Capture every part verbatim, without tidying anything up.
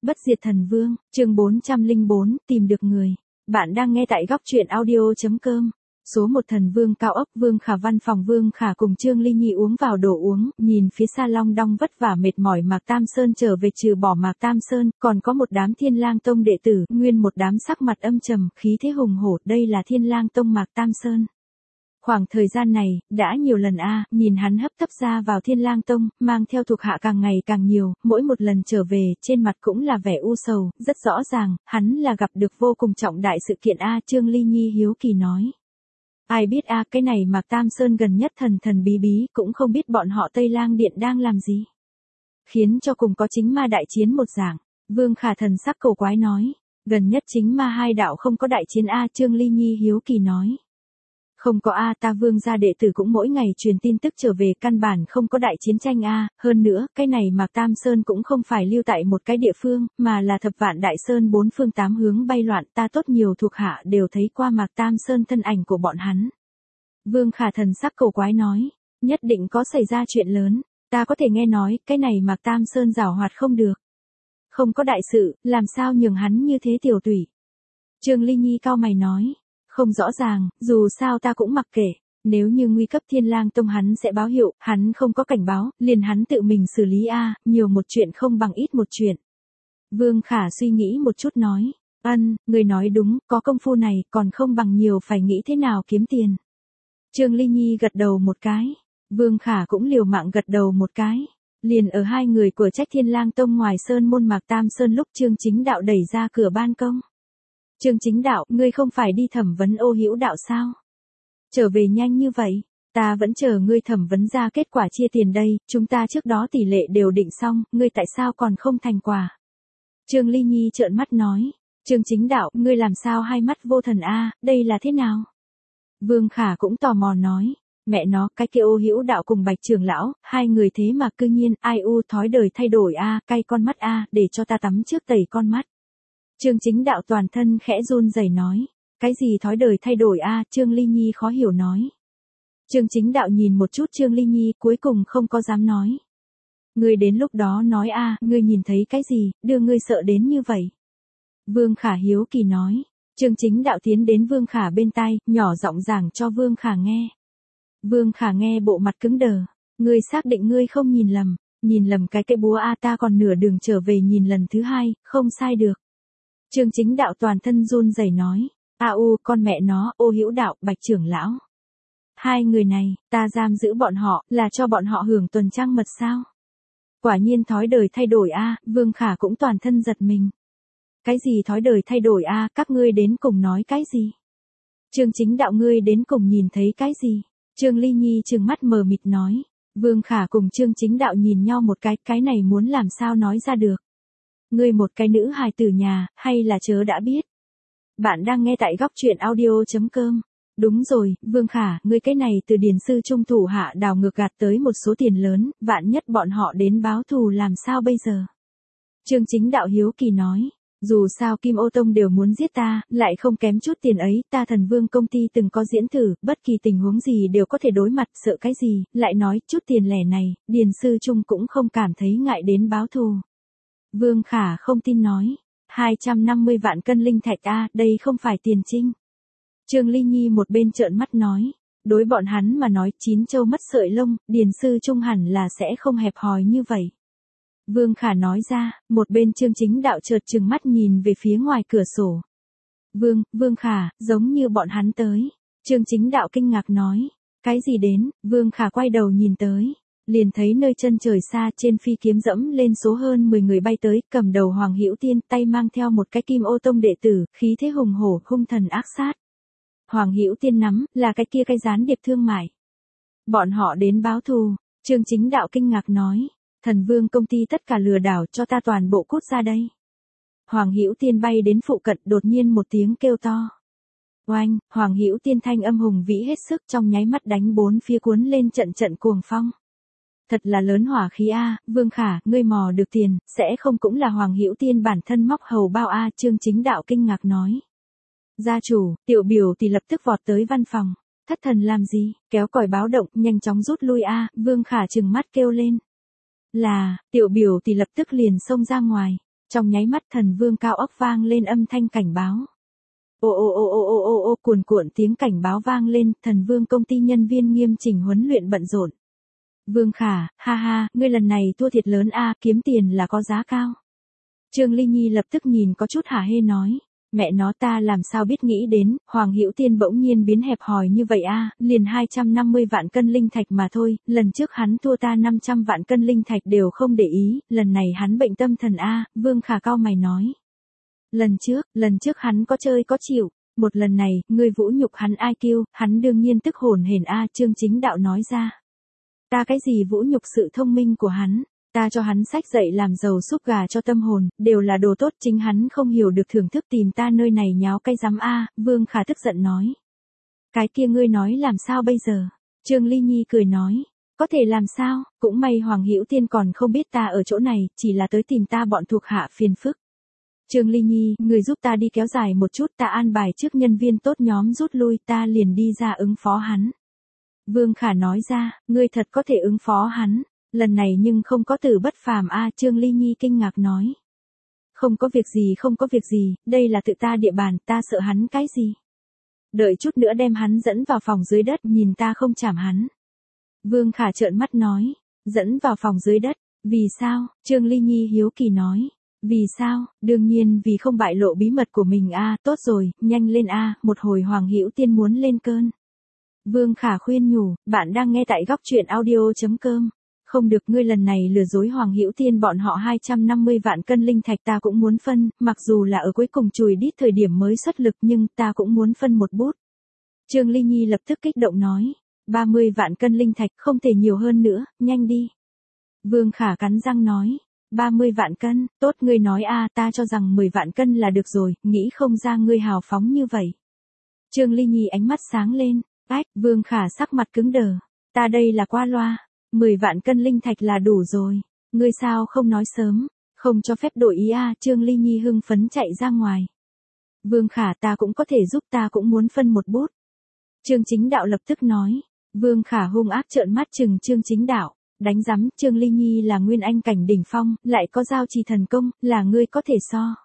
Bất diệt thần vương, chương bốn trăm lẻ bốn, tìm được người. Bạn đang nghe tại góc truyện audio chấm com. Số một thần vương cao ốc Vương Khả văn phòng Vương Khả cùng Trương Ly Nhi uống vào đồ uống, nhìn phía xa long đong vất vả mệt mỏi Mạc Tam Sơn trở về trừ bỏ Mạc Tam Sơn, còn có một đám Thiên Lang Tông đệ tử, nguyên một đám sắc mặt âm trầm, khí thế hùng hổ, đây là Thiên Lang Tông Mạc Tam Sơn. Khoảng thời gian này, đã nhiều lần a, à, nhìn hắn hấp tấp ra vào Thiên Lang Tông, mang theo thuộc hạ càng ngày càng nhiều, mỗi một lần trở về, trên mặt cũng là vẻ u sầu, rất rõ ràng, hắn là gặp được vô cùng trọng đại sự kiện a, à, Trương Ly Nhi hiếu kỳ nói. Ai biết a, à, cái này Mạc Tam Sơn gần nhất thần thần bí bí, cũng không biết bọn họ Tây Lang Điện đang làm gì. Khiến cho cùng có chính ma đại chiến một dạng, Vương Khả thần sắc cổ quái nói, gần nhất chính ma hai đạo không có đại chiến a, à, Trương Ly Nhi hiếu kỳ nói. Không có a, ta Vương gia đệ tử cũng mỗi ngày truyền tin tức trở về, căn bản không có đại chiến tranh a, hơn nữa, cái này Mạc Tam Sơn cũng không phải lưu tại một cái địa phương, mà là thập vạn đại sơn bốn phương tám hướng bay loạn, ta tốt nhiều thuộc hạ đều thấy qua Mạc Tam Sơn thân ảnh của bọn hắn. Vương Khả thần sắc cổ quái nói, nhất định có xảy ra chuyện lớn, ta có thể nghe nói, cái này Mạc Tam Sơn giảo hoạt không được. Không có đại sự, làm sao nhường hắn như thế tiểu tùy. Trương Ly Nhi cau mày nói. Không rõ ràng, dù sao ta cũng mặc kệ, nếu như nguy cấp Thiên Lang Tông hắn sẽ báo hiệu, hắn không có cảnh báo, liền hắn tự mình xử lý a, à, nhiều một chuyện không bằng ít một chuyện. Vương Khả suy nghĩ một chút nói, ân, người nói đúng, có công phu này, còn không bằng nhiều phải nghĩ thế nào kiếm tiền. Trương Ly Nhi gật đầu một cái, Vương Khả cũng liều mạng gật đầu một cái. Liền ở hai người của trách Thiên Lang Tông ngoài sơn môn Mạc Tam Sơn lúc Trương Chính Đạo đẩy ra cửa ban công. Trương Chính Đạo, ngươi không phải đi thẩm vấn Ô Hữu Đạo sao? Trở về nhanh như vậy, ta vẫn chờ ngươi thẩm vấn ra kết quả chia tiền đây, chúng ta trước đó tỷ lệ đều định xong, ngươi tại sao còn không thành quả? Trương Ly Nhi trợn mắt nói, Trương Chính Đạo, ngươi làm sao hai mắt vô thần a, đây là thế nào? Vương Khả cũng tò mò nói, mẹ nó, cái kia Ô Hữu Đạo cùng Bạch trưởng lão, hai người thế mà cư nhiên, ai u thói đời thay đổi a, cay con mắt a, để cho ta tắm trước tẩy con mắt. Trương Chính Đạo toàn thân khẽ run rẩy nói, cái gì thói đời thay đổi a, à, Trương Ly Nhi khó hiểu nói. Trương Chính Đạo nhìn một chút Trương Ly Nhi, cuối cùng không có dám nói. Ngươi đến lúc đó nói a, à, ngươi nhìn thấy cái gì, đưa ngươi sợ đến như vậy. Vương Khả hiếu kỳ nói, Trương Chính Đạo tiến đến Vương Khả bên tai, nhỏ giọng giảng cho Vương Khả nghe. Vương Khả nghe bộ mặt cứng đờ, ngươi xác định ngươi không nhìn lầm, nhìn lầm cái cây búa a, à, ta còn nửa đường trở về nhìn lần thứ hai, không sai được. Trương Chính Đạo toàn thân run rẩy nói, a u, con mẹ nó, Ô Hữu Đạo, Bạch trưởng lão. Hai người này, ta giam giữ bọn họ, là cho bọn họ hưởng tuần trăng mật sao? Quả nhiên thói đời thay đổi a, à, Vương Khả cũng toàn thân giật mình. Cái gì thói đời thay đổi a, à, các ngươi đến cùng nói cái gì? Trương Chính Đạo ngươi đến cùng nhìn thấy cái gì? Trương Ly Nhi trừng mắt mờ mịt nói, Vương Khả cùng Trương Chính Đạo nhìn nhau một cái, cái này muốn làm sao nói ra được. Ngươi một cái nữ hài tử nhà, hay là chớ đã biết. Bạn đang nghe tại góc truyện audio chấm com. Đúng rồi, Vương Khả, ngươi cái này từ điển sư trung thủ hạ đào ngược gạt tới một số tiền lớn, vạn nhất bọn họ đến báo thù làm sao bây giờ? Trương Chính Đạo hiếu kỳ nói, dù sao Kim Ô Tông đều muốn giết ta, lại không kém chút tiền ấy, ta Thần Vương công ty từng có diễn thử, bất kỳ tình huống gì đều có thể đối mặt, sợ cái gì, lại nói, chút tiền lẻ này, điển sư trung cũng không cảm thấy ngại đến báo thù. Vương Khả không tin nói, hai trăm năm mươi vạn cân linh thạch a, đây không phải tiền trinh. Trương Ly Nhi một bên trợn mắt nói, đối bọn hắn mà nói chín châu mất sợi lông, điền sư trung hẳn là sẽ không hẹp hòi như vậy. Vương Khả nói ra, một bên Trương Chính Đạo chợt trừng mắt nhìn về phía ngoài cửa sổ. Vương, Vương Khả, giống như bọn hắn tới. Trương Chính Đạo kinh ngạc nói, cái gì đến, Vương Khả quay đầu nhìn tới. Liền thấy nơi chân trời xa trên phi kiếm dẫm lên số hơn mười người bay tới, cầm đầu Hoàng Hữu Tiên, tay mang theo một cái Kim Ô Tông đệ tử, khí thế hùng hổ, hung thần ác sát. Hoàng Hữu Tiên nắm, là cái kia cái gián điệp thương mại. Bọn họ đến báo thù, Trương Chính Đạo kinh ngạc nói, Thần Vương công ty tất cả lừa đảo cho ta toàn bộ cút ra đây. Hoàng Hữu Tiên bay đến phụ cận, đột nhiên một tiếng kêu to. Oanh, Hoàng Hữu Tiên thanh âm hùng vĩ hết sức, trong nháy mắt đánh bốn phía cuốn lên trận trận cuồng phong. Thật là lớn hỏa khí a, Vương Khả, ngươi mò được tiền, sẽ không cũng là Hoàng Hữu Tiên bản thân móc hầu bao a, Trương Chính Đạo kinh ngạc nói. Gia chủ, tiểu biểu thì lập tức vọt tới văn phòng, thất thần làm gì, kéo còi báo động, nhanh chóng rút lui a, Vương Khả trừng mắt kêu lên. Là, tiểu biểu thì lập tức liền xông ra ngoài, Trong nháy mắt thần vương cao ốc vang lên âm thanh cảnh báo. Ô ô ô ô ô ô ô cuồn cuộn tiếng cảnh báo vang lên, thần vương công ty nhân viên nghiêm chỉnh huấn luyện bận rộn. Vương Khả, ha ha, ngươi lần này thua thiệt lớn a, kiếm tiền là có giá cao. Trương Ly Nhi lập tức nhìn có chút hả hê nói, mẹ nó ta làm sao biết nghĩ đến, Hoàng Hữu Tiên bỗng nhiên biến hẹp hòi như vậy a, liền hai trăm năm mươi vạn cân linh thạch mà thôi, lần trước hắn thua ta năm trăm vạn cân linh thạch đều không để ý, lần này hắn bệnh tâm thần a, Vương Khả cau mày nói. Lần trước, lần trước hắn có chơi có chịu, một lần này, ngươi vũ nhục hắn i kiu, hắn đương nhiên tức hồn hển a, Trương Chính Đạo nói ra. Ta cái gì vũ nhục sự thông minh của hắn, ta cho hắn sách dạy làm giàu súp gà cho tâm hồn, đều là đồ tốt, chính hắn không hiểu được thưởng thức tìm ta nơi này nháo cái rắm a, Vương Khả tức giận nói. Cái kia ngươi nói làm sao bây giờ? Trương Ly Nhi cười nói, có thể làm sao, cũng may Hoàng Hữu Tiên còn không biết ta ở chỗ này, chỉ là tới tìm ta bọn thuộc hạ phiền phức. Trương Ly Nhi, người giúp ta đi kéo dài một chút, ta an bài trước nhân viên tốt nhóm rút lui, ta liền đi ra ứng phó hắn. Vương Khả nói ra, ngươi thật có thể ứng phó hắn, lần này nhưng không có từ bất phàm a, Trương Ly Nhi kinh ngạc nói. Không có việc gì không có việc gì, đây là tự ta địa bàn, ta sợ hắn cái gì. Đợi chút nữa đem hắn dẫn vào phòng dưới đất, nhìn ta không chảm hắn. Vương Khả trợn mắt nói, dẫn vào phòng dưới đất, vì sao, Trương Ly Nhi hiếu kỳ nói. Vì sao, đương nhiên vì không bại lộ bí mật của mình a, tốt rồi, nhanh lên a, một hồi Hoàng Hữu Tiên muốn lên cơn. Vương Khả khuyên nhủ, bạn đang nghe tại góc truyện audio chấm com. Không được, ngươi lần này lừa dối Hoàng Hữu Tiên bọn họ hai trăm năm mươi vạn cân linh thạch ta cũng muốn phân, mặc dù là ở cuối cùng chùi đít thời điểm mới xuất lực nhưng ta cũng muốn phân một bút. Trương Ly Nhi lập tức kích động nói, ba mươi vạn cân linh thạch không thể nhiều hơn nữa, nhanh đi. Vương Khả cắn răng nói. ba mươi vạn cân, tốt ngươi nói a, ta cho rằng mười vạn cân là được rồi, nghĩ không ra ngươi hào phóng như vậy. Trương Ly Nhi ánh mắt sáng lên, ách, Vương Khả sắc mặt cứng đờ, ta đây là qua loa, mười vạn cân linh thạch là đủ rồi, ngươi sao không nói sớm, không cho phép đổi ý a, Trương Ly Nhi hưng phấn chạy ra ngoài. Vương Khả ta cũng có thể giúp, ta cũng muốn phân một bút. Trương Chính Đạo lập tức nói, Vương Khả hung ác trợn mắt chừng Trương Chính Đạo. Đánh rắm, Trương Ly Nhi là nguyên anh cảnh đỉnh phong, lại có giao trì thần công, là ngươi có thể so.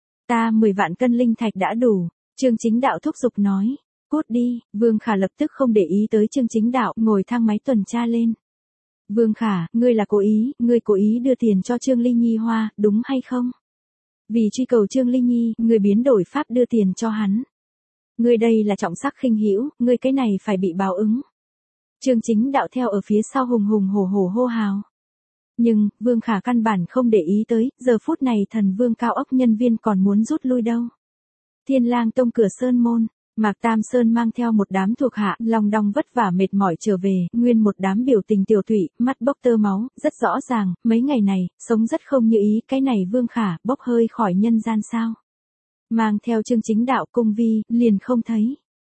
Ta mười vạn cân linh thạch đã đủ, Trương Chính Đạo thúc giục nói, cút đi, Vương Khả lập tức không để ý tới Trương Chính Đạo, ngồi thang máy tuần tra lên. Vương Khả, ngươi là cố ý, ngươi cố ý đưa tiền cho Trương Ly Nhi hoa, đúng hay không? Vì truy cầu Trương Ly Nhi, ngươi biến đổi pháp đưa tiền cho hắn. Ngươi đây là trọng sắc khinh hữu, ngươi cái này phải bị báo ứng. Trương Chính Đạo theo ở phía sau hùng hùng hổ hổ hô hào. Nhưng, Vương Khả căn bản không để ý tới, giờ phút này thần vương cao ốc nhân viên còn muốn rút lui đâu. Thiên Lang Tông cửa sơn môn, Mạc Tam Sơn mang theo một đám thuộc hạ, lòng đong vất vả mệt mỏi trở về, nguyên một đám biểu tình tiểu thụy, mắt bốc tơ máu, rất rõ ràng, mấy ngày này, sống rất không như ý, cái này Vương Khả, bốc hơi khỏi nhân gian sao. Mang theo Trương Chính Đạo cung vi, liền không thấy.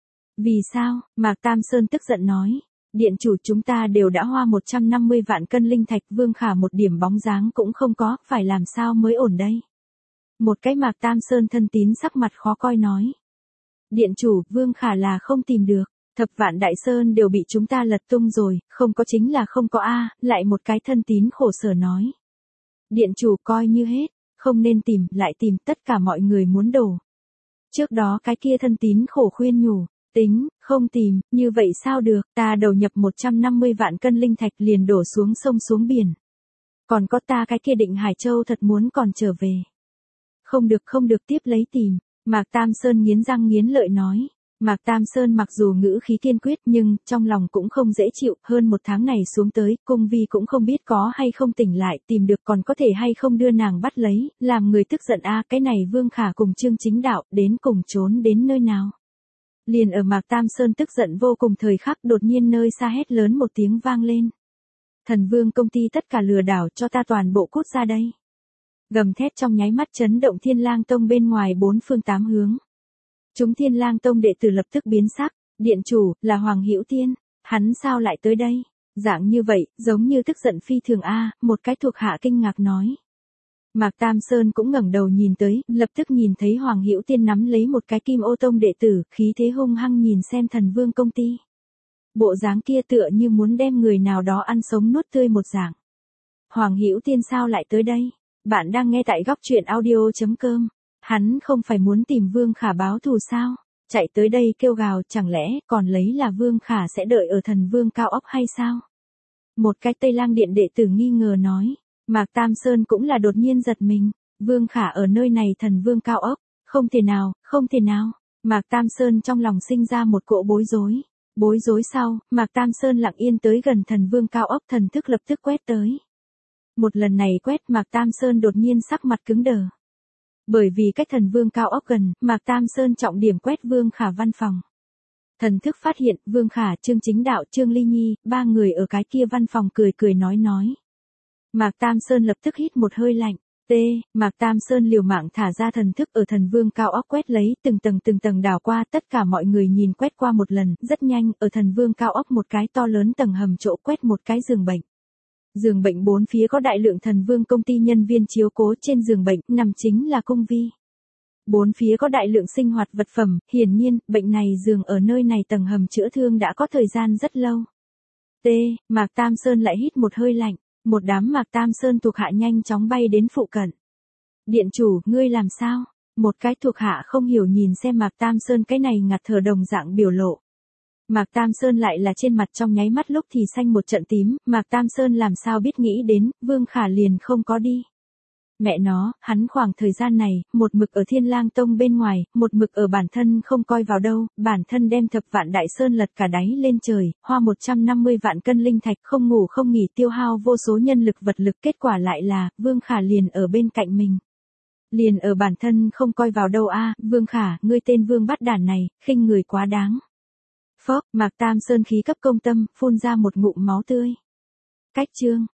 Vì sao, Mạc Tam Sơn tức giận nói. Điện chủ chúng ta đều đã hoa một trăm năm mươi vạn cân linh thạch, Vương Khả một điểm bóng dáng cũng không có, phải làm sao mới ổn đây. Một cái Mạc Tam Sơn thân tín sắc mặt khó coi nói. Điện chủ, Vương Khả là không tìm được, thập vạn đại sơn đều bị chúng ta lật tung rồi, không có chính là không có a, lại một cái thân tín khổ sở nói. Điện chủ coi như hết, không nên tìm, lại tìm, tất cả mọi người muốn đổ. Trước đó cái kia thân tín khổ khuyên nhủ. Tính, không tìm, như vậy sao được, ta đầu nhập một trăm năm mươi vạn cân linh thạch liền đổ xuống sông xuống biển. Còn có ta cái kia Định Hải Châu thật muốn còn trở về. Không được không được tiếp lấy tìm, Mạc Tam Sơn nghiến răng nghiến lợi nói. Mạc Tam Sơn mặc dù ngữ khí kiên quyết nhưng trong lòng cũng không dễ chịu, hơn một tháng này xuống tới, cung vi cũng không biết có hay không tỉnh lại, tìm được còn có thể hay không đưa nàng bắt lấy, làm người tức giận a, cái này Vương Khả cùng Trương Chính Đạo, đến cùng trốn đến nơi nào. Liền ở Mạc Tam Sơn tức giận vô cùng thời khắc đột nhiên nơi xa hét lớn một tiếng vang lên. Thần Vương công ty tất cả lừa đảo cho ta toàn bộ cút ra đây. Gầm thét trong nháy mắt chấn động Thiên Lang Tông bên ngoài bốn phương tám hướng. Chúng Thiên Lang Tông đệ tử lập tức biến sắc, điện chủ, là Hoàng Hữu Tiên, hắn sao lại tới đây? Dạng như vậy, giống như tức giận phi thường a, một cái thuộc hạ kinh ngạc nói. Mạc Tam Sơn cũng ngẩng đầu nhìn tới, lập tức nhìn thấy Hoàng Hữu Tiên nắm lấy một cái Kim Ô Tông đệ tử, khí thế hung hăng nhìn xem Thần Vương công ty. Bộ dáng kia tựa như muốn đem người nào đó ăn sống nuốt tươi một dạng. Hoàng Hữu Tiên sao lại tới đây? Bạn đang nghe tại góc truyện audio.com. Hắn không phải muốn tìm Vương Khả báo thù sao? Chạy tới đây kêu gào, chẳng lẽ còn lấy là Vương Khả sẽ đợi ở thần vương cao ốc hay sao? Một cái Tây Lang Điện đệ tử nghi ngờ nói. Mạc Tam Sơn cũng là đột nhiên giật mình. Vương Khả ở nơi này thần vương cao ốc. Không thể nào, không thể nào. Mạc Tam Sơn trong lòng sinh ra một cỗ bối rối. Bối rối sau, Mạc Tam Sơn lặng yên tới gần thần vương cao ốc, thần thức lập tức quét tới. Một lần này quét, Mạc Tam Sơn đột nhiên sắc mặt cứng đờ. Bởi vì cách thần vương cao ốc gần, Mạc Tam Sơn trọng điểm quét Vương Khả văn phòng. Thần thức phát hiện, Vương Khả, Trương Chính Đạo, Trương Ly Nhi, ba người ở cái kia văn phòng cười cười nói nói. Mạc Tam Sơn lập tức hít một hơi lạnh. T, Mạc Tam Sơn liều mạng thả ra thần thức ở thần vương cao ốc quét lấy, từng tầng từng tầng đảo qua, tất cả mọi người nhìn quét qua một lần, rất nhanh, ở thần vương cao ốc một cái to lớn tầng hầm chỗ quét một cái giường bệnh. Giường bệnh bốn phía có đại lượng thần vương công ty nhân viên chiếu cố, trên giường bệnh nằm chính là Cung Vi. Bốn phía có đại lượng sinh hoạt vật phẩm, hiển nhiên, bệnh này giường ở nơi này tầng hầm chữa thương đã có thời gian rất lâu. T, Mạc Tam Sơn lại hít một hơi lạnh, một đám Mạc Tam Sơn thuộc hạ nhanh chóng bay đến phụ cận. Điện chủ, ngươi làm sao? Một cái thuộc hạ không hiểu nhìn xem Mạc Tam Sơn cái này ngạt thở đồng dạng biểu lộ. Mạc Tam Sơn lại là trên mặt trong nháy mắt lúc thì xanh một trận tím, Mạc Tam Sơn làm sao biết nghĩ đến, Vương Khả liền không có đi. Mẹ nó, hắn khoảng thời gian này, một mực ở Thiên Lang Tông bên ngoài, một mực ở bản thân không coi vào đâu, bản thân đem thập vạn đại sơn lật cả đáy lên trời, hoa một trăm năm mươi vạn cân linh thạch, không ngủ không nghỉ tiêu hao vô số nhân lực vật lực, kết quả lại là, Vương Khả liền ở bên cạnh mình. Liền ở bản thân không coi vào đâu a, Vương Khả, ngươi tên Vương bắt đản này, khinh người quá đáng. Phốc, Mạc Tam Sơn khí cấp công tâm, phun ra một ngụm máu tươi. Cách chương.